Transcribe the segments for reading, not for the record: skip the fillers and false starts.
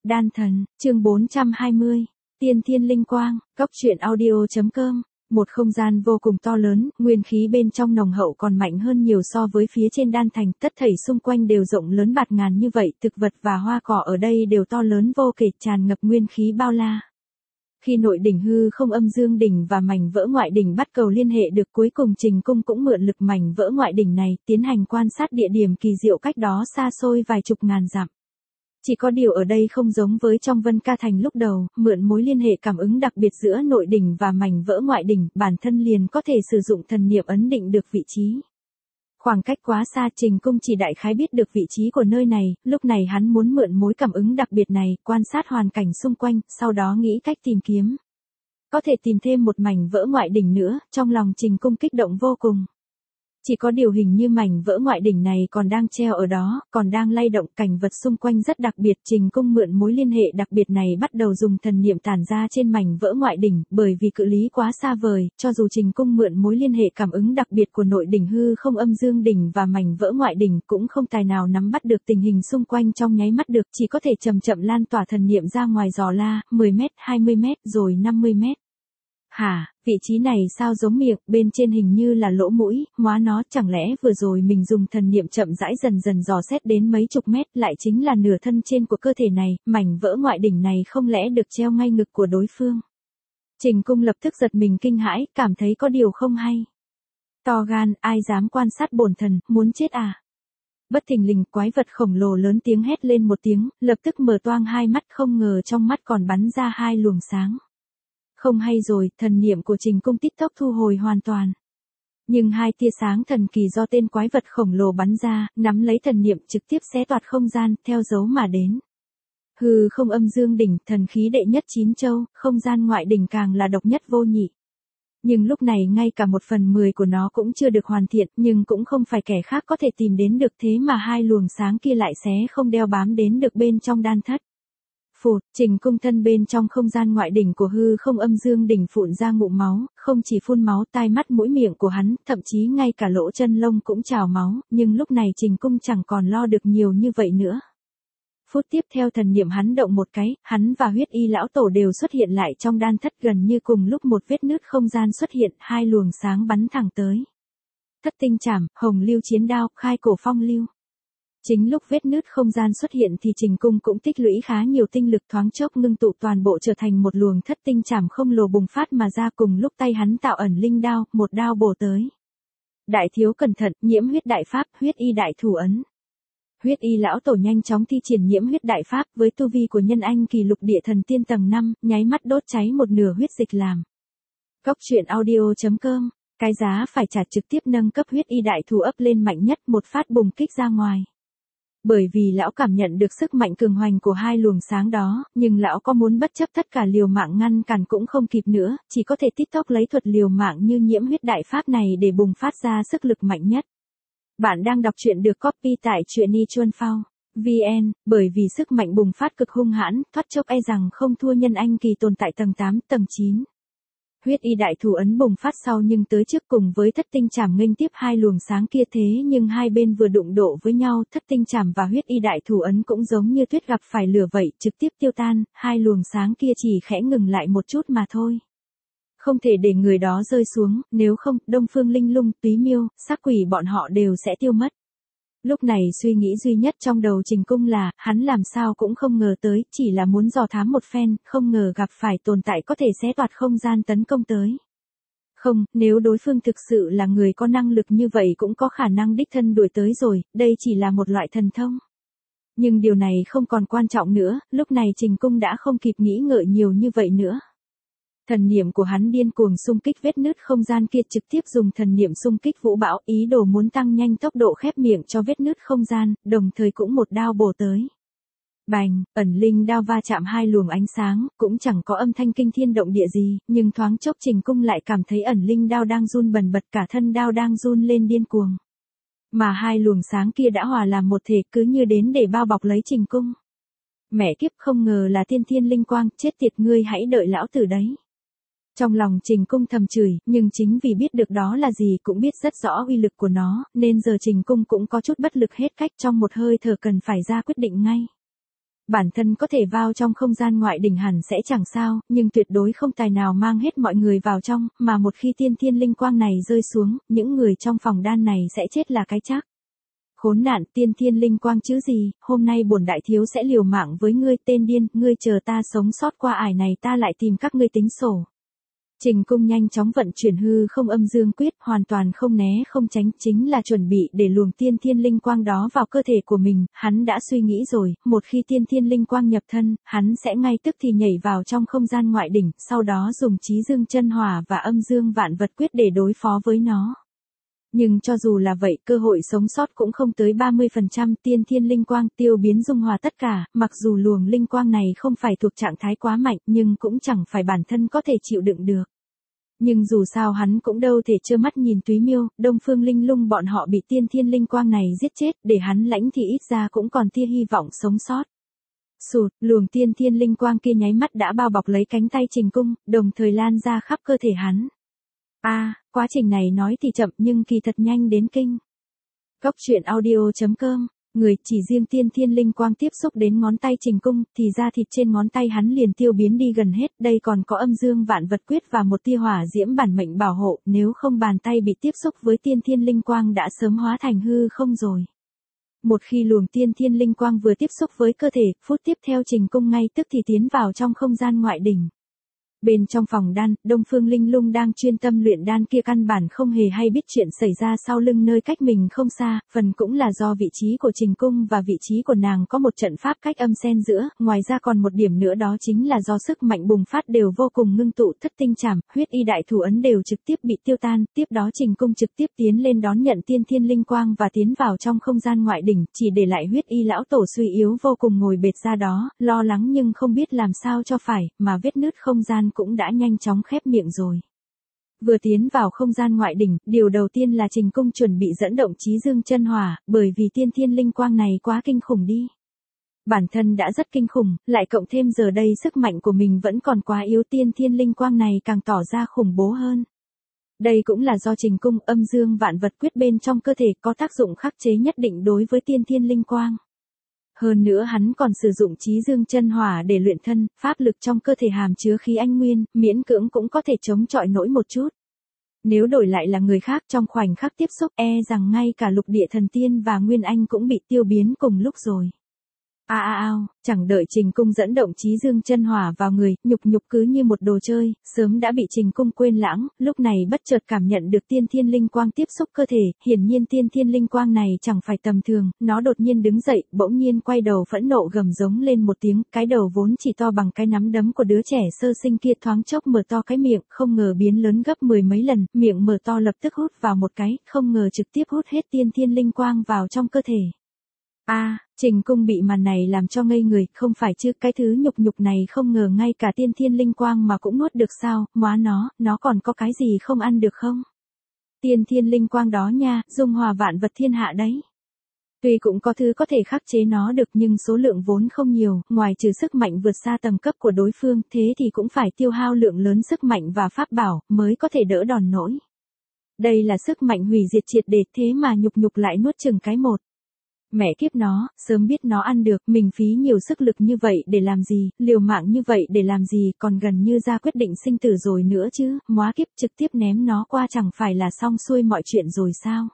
Đan thần, chương 420. Tiên thiên linh quang, Cốc truyện audio.com. Một không gian vô cùng to lớn, nguyên khí bên trong nồng hậu còn mạnh hơn nhiều so với phía trên đan thành, tất thảy xung quanh đều rộng lớn bạt ngàn như vậy, thực vật và hoa cỏ ở đây đều to lớn vô kể, tràn ngập nguyên khí bao la. Khi nội đỉnh hư không âm dương đỉnh và mảnh vỡ ngoại đỉnh bắt cầu liên hệ được, cuối cùng Trình Cung cũng mượn lực mảnh vỡ ngoại đỉnh này, tiến hành quan sát địa điểm kỳ diệu cách đó xa xôi vài chục ngàn dặm. Chỉ có điều ở đây không giống với trong Vân Ca Thành lúc đầu, mượn mối liên hệ cảm ứng đặc biệt giữa nội đỉnh và mảnh vỡ ngoại đỉnh, bản thân liền có thể sử dụng thần niệm ấn định được vị trí. Khoảng cách quá xa, Trình Cung chỉ đại khái biết được vị trí của nơi này, lúc này hắn muốn mượn mối cảm ứng đặc biệt này, quan sát hoàn cảnh xung quanh, sau đó nghĩ cách tìm kiếm. Có thể tìm thêm một mảnh vỡ ngoại đỉnh nữa, trong lòng Trình Cung kích động vô cùng. Chỉ có điều hình như mảnh vỡ ngoại đỉnh này còn đang treo ở đó, còn đang lay động, cảnh vật xung quanh rất đặc biệt. Trình Cung mượn mối liên hệ đặc biệt này bắt đầu dùng thần niệm tản ra trên mảnh vỡ ngoại đỉnh, bởi vì cự lý quá xa vời, cho dù Trình Cung mượn mối liên hệ cảm ứng đặc biệt của nội đỉnh hư không âm dương đỉnh và mảnh vỡ ngoại đỉnh cũng không tài nào nắm bắt được tình hình xung quanh trong nháy mắt được, chỉ có thể chậm chậm lan tỏa thần niệm ra ngoài dò la, 10 mét, 20 mét, rồi 50 mét. Hả, vị trí này sao giống miệng, bên trên hình như là lỗ mũi, hóa nó, chẳng lẽ vừa rồi mình dùng thần niệm chậm rãi dần dần dò xét đến mấy chục mét, lại chính là nửa thân trên của cơ thể này, mảnh vỡ ngoại đỉnh này không lẽ được treo ngay ngực của đối phương. Trình Cung lập tức giật mình kinh hãi, cảm thấy có điều không hay. To gan, ai dám quan sát bổn thần, muốn chết à? Bất thình lình, quái vật khổng lồ lớn tiếng hét lên một tiếng, lập tức mở toang hai mắt, không ngờ trong mắt còn bắn ra hai luồng sáng. Không hay rồi, thần niệm của Trình Cung tít tốc thu hồi hoàn toàn. Nhưng hai tia sáng thần kỳ do tên quái vật khổng lồ bắn ra, nắm lấy thần niệm trực tiếp xé toạc không gian, theo dấu mà đến. Hư không âm dương đỉnh, thần khí đệ nhất chín châu, không gian ngoại đỉnh càng là độc nhất vô nhị. Nhưng lúc này ngay cả 1/10 của nó cũng chưa được hoàn thiện, nhưng cũng không phải kẻ khác có thể tìm đến được, thế mà hai luồng sáng kia lại xé không đeo bám đến được bên trong đan thất. Phụt, Trình Cung thân bên trong không gian ngoại đỉnh của hư không âm dương đỉnh phụn ra ngụm máu, không chỉ phun máu, tai mắt mũi miệng của hắn, thậm chí ngay cả lỗ chân lông cũng trào máu, nhưng lúc này Trình Cung chẳng còn lo được nhiều như vậy nữa. Phút tiếp theo thần niệm hắn động một cái, hắn và huyết y lão tổ đều xuất hiện lại trong đan thất, gần như cùng lúc một vết nứt không gian xuất hiện, hai luồng sáng bắn thẳng tới. Thất tinh trảm, hồng lưu chiến đao, khai cổ phong lưu. Chính lúc vết nứt không gian xuất hiện thì Trình Cung cũng tích lũy khá nhiều tinh lực, thoáng chốc ngưng tụ toàn bộ trở thành một luồng thất tinh trảm không lồ bùng phát mà ra, cùng lúc tay hắn tạo ẩn linh đao, một đao bổ tới. Đại thiếu cẩn thận, nhiễm huyết đại pháp, huyết y đại thủ ấn. Huyết y lão tổ nhanh chóng thi triển nhiễm huyết đại pháp, với tu vi của nhân anh kỳ lục địa thần tiên tầng 5, nháy mắt đốt cháy một nửa huyết dịch làm. Cốc truyện audio.com. Cái giá phải trả trực tiếp nâng cấp huyết y đại thủ ấp lên mạnh nhất, một phát bùng kích ra ngoài. Bởi vì lão cảm nhận được sức mạnh cường hoành của hai luồng sáng đó, nhưng lão có muốn bất chấp tất cả liều mạng ngăn cản cũng không kịp nữa, chỉ có thể tít tốc lấy thuật liều mạng như nhiễm huyết đại pháp này để bùng phát ra sức lực mạnh nhất. Bạn đang đọc truyện được copy tại truyện.ichuanphao.vn, bởi vì sức mạnh bùng phát cực hung hãn, thoát chốc e rằng không thua nhân anh kỳ tồn tại tầng 8, tầng 9. Huyết y đại thủ ấn bùng phát sau nhưng tới trước, cùng với thất tinh trảm nghênh tiếp hai luồng sáng kia, thế nhưng hai bên vừa đụng độ với nhau, thất tinh trảm và huyết y đại thủ ấn cũng giống như tuyết gặp phải lửa vậy, trực tiếp tiêu tan, hai luồng sáng kia chỉ khẽ ngừng lại một chút mà thôi. Không thể để người đó rơi xuống, nếu không, Đông Phương Linh Lung, Túy Miêu, Sắc Quỷ bọn họ đều sẽ tiêu mất. Lúc này suy nghĩ duy nhất trong đầu Trình Cung là, hắn làm sao cũng không ngờ tới, chỉ là muốn dò thám một phen, không ngờ gặp phải tồn tại có thể xé toạc không gian tấn công tới. Không, nếu đối phương thực sự là người có năng lực như vậy cũng có khả năng đích thân đuổi tới rồi, đây chỉ là một loại thần thông. Nhưng điều này không còn quan trọng nữa, lúc này Trình Cung đã không kịp nghĩ ngợi nhiều như vậy nữa. Thần niệm của hắn điên cuồng xung kích vết nứt không gian kia, trực tiếp dùng thần niệm xung kích vũ bão, ý đồ muốn tăng nhanh tốc độ khép miệng cho vết nứt không gian, đồng thời cũng một đao bổ tới. Bành, ẩn linh đao va chạm hai luồng ánh sáng, cũng chẳng có âm thanh kinh thiên động địa gì, nhưng thoáng chốc Trình Cung lại cảm thấy ẩn linh đao đang run bần bật, cả thân đao đang run lên điên cuồng. Mà hai luồng sáng kia đã hòa làm một thể, cứ như đến để bao bọc lấy Trình Cung. Mẹ kiếp, không ngờ là tiên thiên linh quang, chết tiệt, ngươi hãy đợi lão tử đấy. Trong lòng Trình Cung thầm chửi, nhưng chính vì biết được đó là gì, cũng biết rất rõ uy lực của nó, nên giờ Trình Cung cũng có chút bất lực, hết cách, trong một hơi thở cần phải ra quyết định ngay. Bản thân có thể vào trong không gian ngoại đỉnh hẳn sẽ chẳng sao, nhưng tuyệt đối không tài nào mang hết mọi người vào trong, mà một khi tiên thiên linh quang này rơi xuống, những người trong phòng đan này sẽ chết là cái chắc. Khốn nạn, tiên thiên linh quang chứ gì, hôm nay bổn đại thiếu sẽ liều mạng với ngươi, tên điên, ngươi chờ ta sống sót qua ải này ta lại tìm các ngươi tính sổ. Trình Cung nhanh chóng vận chuyển hư không âm dương quyết, hoàn toàn không né không tránh, chính là chuẩn bị để luồng tiên thiên linh quang đó vào cơ thể của mình, hắn đã suy nghĩ rồi, một khi tiên thiên linh quang nhập thân, hắn sẽ ngay tức thì nhảy vào trong không gian ngoại đỉnh, sau đó dùng chí dương chân hỏa và âm dương vạn vật quyết để đối phó với nó. Nhưng cho dù là vậy, cơ hội sống sót cũng không tới 30%, tiên thiên linh quang tiêu biến dung hòa tất cả, mặc dù luồng linh quang này không phải thuộc trạng thái quá mạnh, nhưng cũng chẳng phải bản thân có thể chịu đựng được. Nhưng dù sao hắn cũng đâu thể trơ mắt nhìn Túy Miêu, Đông Phương Linh Lung bọn họ bị tiên thiên linh quang này giết chết, để hắn lãnh thì ít ra cũng còn tia hy vọng sống sót. Sụt, luồng tiên thiên linh quang kia nháy mắt đã bao bọc lấy cánh tay Trình Cung, đồng thời lan ra khắp cơ thể hắn. Quá trình này nói thì chậm nhưng kỳ thật nhanh đến kinh. Cốc truyện audio.com, người chỉ riêng tiên thiên linh quang tiếp xúc đến ngón tay Trình Cung, thì da thịt trên ngón tay hắn liền tiêu biến đi gần hết, đây còn có âm dương vạn vật quyết và một tia hỏa diễm bản mệnh bảo hộ, nếu không bàn tay bị tiếp xúc với tiên thiên linh quang đã sớm hóa thành hư không rồi. Một khi luồng tiên thiên linh quang vừa tiếp xúc với cơ thể, phút tiếp theo Trình Cung ngay tức thì tiến vào trong không gian ngoại đỉnh. Bên trong phòng đan, Đông Phương Linh Lung đang chuyên tâm luyện đan kia căn bản không hề hay biết chuyện xảy ra sau lưng nơi cách mình không xa, phần cũng là do vị trí của Trình Cung và vị trí của nàng có một trận pháp cách âm xen giữa, ngoài ra còn một điểm nữa đó chính là do sức mạnh bùng phát đều vô cùng ngưng tụ, thất tinh trảm, huyết y đại thủ ấn đều trực tiếp bị tiêu tan, tiếp đó Trình Cung trực tiếp tiến lên đón nhận tiên thiên linh quang và tiến vào trong không gian ngoại đỉnh, chỉ để lại huyết y lão tổ suy yếu vô cùng ngồi bệt ra đó, lo lắng nhưng không biết làm sao cho phải, mà vết nứt không gian cũng đã nhanh chóng khép miệng rồi. Vừa tiến vào không gian ngoại đỉnh, điều đầu tiên là Trình Cung chuẩn bị dẫn động chí dương chân hỏa, bởi vì tiên thiên linh quang này quá kinh khủng đi. Bản thân đã rất kinh khủng, lại cộng thêm giờ đây sức mạnh của mình vẫn còn quá yếu, tiên thiên linh quang này càng tỏ ra khủng bố hơn. Đây cũng là do Trình Cung âm dương vạn vật quyết bên trong cơ thể có tác dụng khắc chế nhất định đối với tiên thiên linh quang. Hơn nữa hắn còn sử dụng chí dương chân hỏa để luyện thân, pháp lực trong cơ thể hàm chứa khí anh nguyên, miễn cưỡng cũng có thể chống chọi nổi một chút. Nếu đổi lại là người khác trong khoảnh khắc tiếp xúc rằng ngay cả lục địa thần tiên và Nguyên Anh cũng bị tiêu biến cùng lúc rồi. Chẳng đợi Trình Cung dẫn động chí dương chân hỏa vào người, nhục cứ như một đồ chơi, sớm đã bị Trình Cung quên lãng, lúc này bất chợt cảm nhận được tiên thiên linh quang tiếp xúc cơ thể, hiển nhiên tiên thiên linh quang này chẳng phải tầm thường, nó đột nhiên đứng dậy, bỗng nhiên quay đầu phẫn nộ gầm giống lên một tiếng, cái đầu vốn chỉ to bằng cái nắm đấm của đứa trẻ sơ sinh kia thoáng chốc mở to cái miệng, không ngờ biến lớn gấp 10 mấy lần, miệng mở to lập tức hút vào một cái, không ngờ trực tiếp hút hết tiên thiên linh quang vào trong cơ thể. Trình Cung bị màn này làm cho ngây người, không phải chứ, cái thứ nhục này không ngờ ngay cả tiên thiên linh quang mà cũng nuốt được sao, móa nó còn có cái gì không ăn được không? Tiên thiên linh quang đó nha, dung hòa vạn vật thiên hạ đấy. Tuy cũng có thứ có thể khắc chế nó được nhưng số lượng vốn không nhiều, ngoài trừ sức mạnh vượt xa tầm cấp của đối phương, thế thì cũng phải tiêu hao lượng lớn sức mạnh và pháp bảo, mới có thể đỡ đòn nổi. Đây là sức mạnh hủy diệt triệt để, thế mà nhục lại nuốt chừng cái một. Mẹ kiếp nó, sớm biết nó ăn được, mình phí nhiều sức lực như vậy để làm gì, liều mạng như vậy để làm gì, còn gần như ra quyết định sinh tử rồi nữa chứ, móa kiếp trực tiếp ném nó qua chẳng phải là xong xuôi mọi chuyện rồi sao?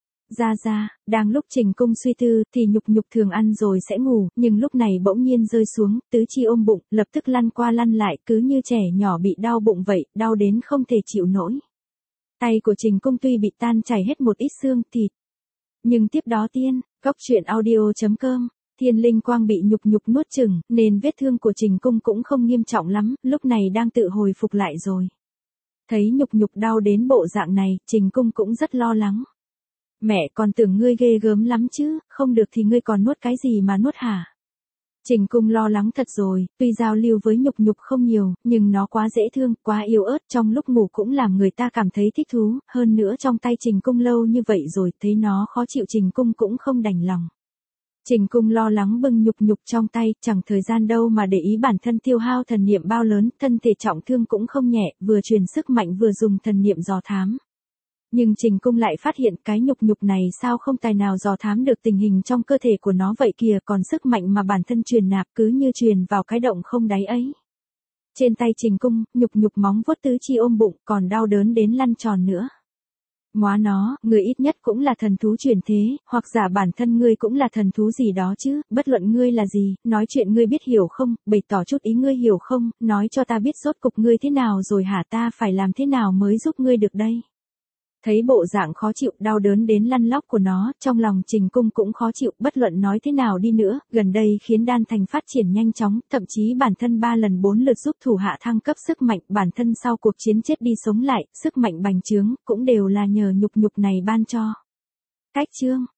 Đang lúc Trình Cung suy tư, thì nhục thường ăn rồi sẽ ngủ, nhưng lúc này bỗng nhiên rơi xuống, tứ chi ôm bụng, lập tức lăn qua lăn lại, cứ như trẻ nhỏ bị đau bụng vậy, đau đến không thể chịu nổi. Tay của Trình Cung tuy bị tan chảy hết một ít xương thịt, nhưng tiếp đó Cốc truyện audio.com, thiên linh quang bị nhục nuốt chửng, nên vết thương của Trình Cung cũng không nghiêm trọng lắm, lúc này đang tự hồi phục lại rồi. Thấy nhục đau đến bộ dạng này, Trình Cung cũng rất lo lắng. Mẹ còn tưởng ngươi ghê gớm lắm chứ, không được thì ngươi còn nuốt cái gì mà nuốt hả? Trình Cung lo lắng thật rồi, tuy giao lưu với nhục không nhiều, nhưng nó quá dễ thương, quá yếu ớt, trong lúc ngủ cũng làm người ta cảm thấy thích thú, hơn nữa trong tay Trình Cung lâu như vậy rồi, thấy nó khó chịu Trình Cung cũng không đành lòng. Trình Cung lo lắng bưng nhục trong tay, chẳng thời gian đâu mà để ý bản thân tiêu hao thần niệm bao lớn, thân thể trọng thương cũng không nhẹ, vừa truyền sức mạnh vừa dùng thần niệm dò thám. Nhưng Trình Cung lại phát hiện cái nhục nhục này sao không tài nào dò thám được tình hình trong cơ thể của nó vậy kìa, còn sức mạnh mà bản thân truyền nạp cứ như truyền vào cái động không đáy ấy. Trên tay Trình Cung, nhục nhục móng vuốt tứ chi ôm bụng, còn đau đớn đến lăn tròn nữa. Móa nó, người ít nhất cũng là thần thú chuyển thế, hoặc giả bản thân ngươi cũng là thần thú gì đó chứ, bất luận ngươi là gì, nói chuyện ngươi biết hiểu không, bày tỏ chút ý ngươi hiểu không, nói cho ta biết rốt cục ngươi thế nào rồi hả, ta phải làm thế nào mới giúp ngươi được đây. Thấy bộ dạng khó chịu, đau đớn đến lăn lóc của nó, trong lòng Trình Cung cũng khó chịu, bất luận nói thế nào đi nữa, gần đây khiến đan thành phát triển nhanh chóng, thậm chí bản thân 3 lần 4 lượt giúp thủ hạ thăng cấp sức mạnh, bản thân sau cuộc chiến chết đi sống lại, sức mạnh bành trướng, cũng đều là nhờ nhục nhục này ban cho. Cách chương